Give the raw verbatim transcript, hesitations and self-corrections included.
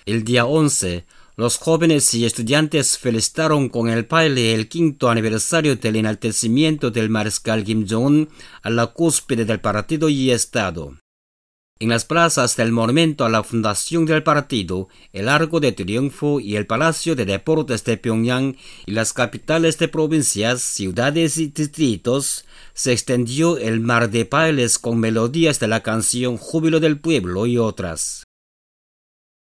El día once, los jóvenes y estudiantes felicitaron con el baile el quinto aniversario del enaltecimiento del mariscal Kim Jong-un a la cúspide del partido y Estado. En las plazas del monumento a la fundación del partido, el Arco de Triunfo y el Palacio de Deportes de Pyongyang y las capitales de provincias, ciudades y distritos, se extendió el mar de bailes con melodías de la canción Júbilo del Pueblo y otras.